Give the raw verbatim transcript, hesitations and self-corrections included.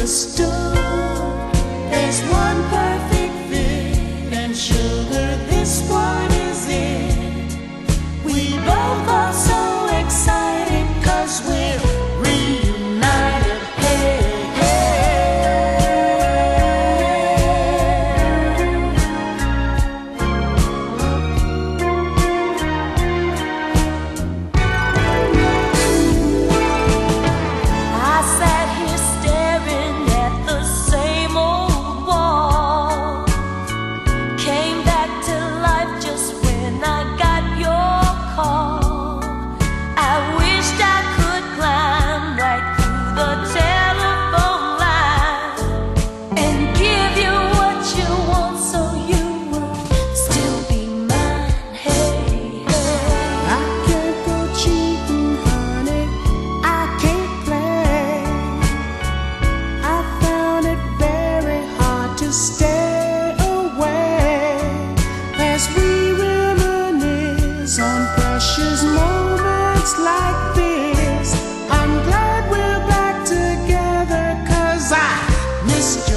understood. There's one perfect fit, and sugar, this one is it. We both are so excited, 'cause we're reunited. Hey, I sat here staring at the same old wall. Came back to life just when I got your call. I wished I could climb right through the telephone line and give you what you want, so you would still be mine. Hey, hey. I can't go cheating, honey. I can't play. I found it very hard to stay away as we reminisce on precious moments like this. I'm glad we're back together, 'cause I missed you.